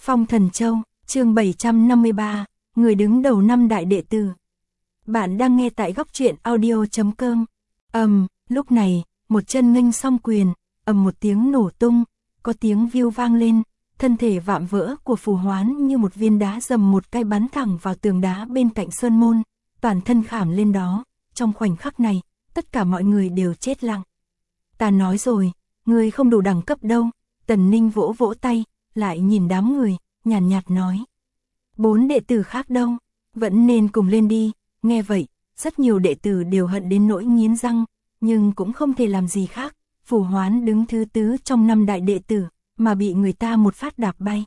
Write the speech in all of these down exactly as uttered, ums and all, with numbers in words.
Phong Thần Châu, chương bảy trăm năm mươi ba, người đứng đầu năm đại đệ tử. Bạn đang nghe tại góc truyện audio chấm com. Ầm, lúc này, một chân nghênh song quyền, ầm một tiếng nổ tung, có tiếng viu vang lên, thân thể vạm vỡ của Phù Hoán như một viên đá dầm một cái bắn thẳng vào tường đá bên cạnh sơn môn, toàn thân khảm lên đó. Trong khoảnh khắc này, tất cả mọi người đều chết lặng. Ta nói rồi, người không đủ đẳng cấp đâu. Tần Ninh vỗ vỗ tay, lại nhìn đám người, nhàn nhạt, nhạt nói. Bốn đệ tử khác đâu, vẫn nên cùng lên đi. Nghe vậy, rất nhiều đệ tử đều hận đến nỗi nghiến răng, nhưng cũng không thể làm gì khác. Phù Hoán đứng thứ tứ trong năm đại đệ tử, mà bị người ta một phát đạp bay.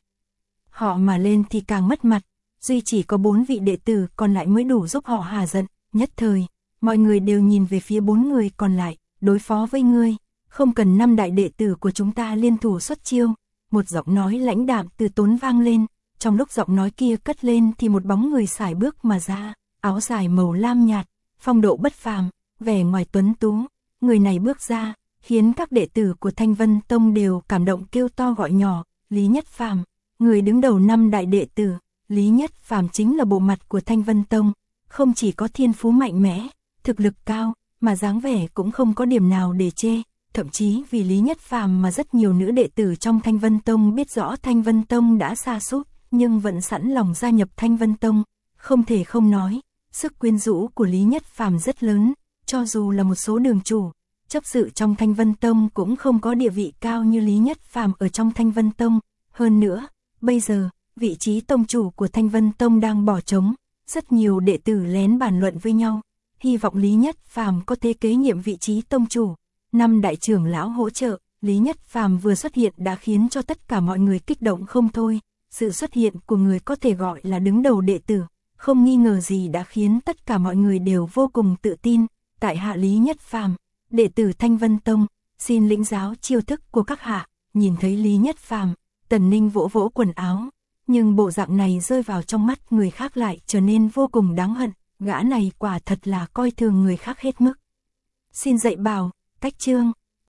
Họ mà lên thì càng mất mặt, duy chỉ có bốn vị đệ tử còn lại mới đủ giúp họ hà giận. Nhất thời, mọi người đều nhìn về phía bốn người còn lại, đối phó với ngươi, không cần năm đại đệ tử của chúng ta liên thủ xuất chiêu. Một giọng nói lãnh đạm từ tốn vang lên, trong lúc giọng nói kia cất lên thì một bóng người sải bước mà ra, áo dài màu lam nhạt, phong độ bất phàm, vẻ ngoài tuấn tú. Người này bước ra, khiến các đệ tử của Thanh Vân Tông đều cảm động kêu to gọi nhỏ. Lý Nhất Phàm, người đứng đầu năm đại đệ tử. Lý Nhất Phàm chính là bộ mặt của Thanh Vân Tông, không chỉ có thiên phú mạnh mẽ, thực lực cao, mà dáng vẻ cũng không có điểm nào để chê. Thậm chí vì Lý Nhất Phàm mà rất nhiều nữ đệ tử trong Thanh Vân Tông biết rõ Thanh Vân Tông đã sa sút, nhưng vẫn sẵn lòng gia nhập Thanh Vân Tông. Không thể không nói, sức quyến rũ của Lý Nhất Phàm rất lớn, cho dù là một số đường chủ, chấp sự trong Thanh Vân Tông cũng không có địa vị cao như Lý Nhất Phàm ở trong Thanh Vân Tông. Hơn nữa, bây giờ, vị trí tông chủ của Thanh Vân Tông đang bỏ trống, rất nhiều đệ tử lén bàn luận với nhau, hy vọng Lý Nhất Phàm có thể kế nhiệm vị trí tông chủ. Năm đại trưởng lão hỗ trợ, Lý Nhất Phàm vừa xuất hiện đã khiến cho tất cả mọi người kích động không thôi. Sự xuất hiện của người có thể gọi là đứng đầu đệ tử, không nghi ngờ gì đã khiến tất cả mọi người đều vô cùng tự tin. Tại hạ Lý Nhất Phàm, đệ tử Thanh Vân Tông, xin lĩnh giáo chiêu thức của các hạ. Nhìn thấy Lý Nhất Phàm, Tần Ninh vỗ vỗ quần áo, nhưng bộ dạng này rơi vào trong mắt người khác lại trở nên vô cùng đáng hận. Gã này quả thật là coi thường người khác hết mức. Xin dạy bảo, cách chương.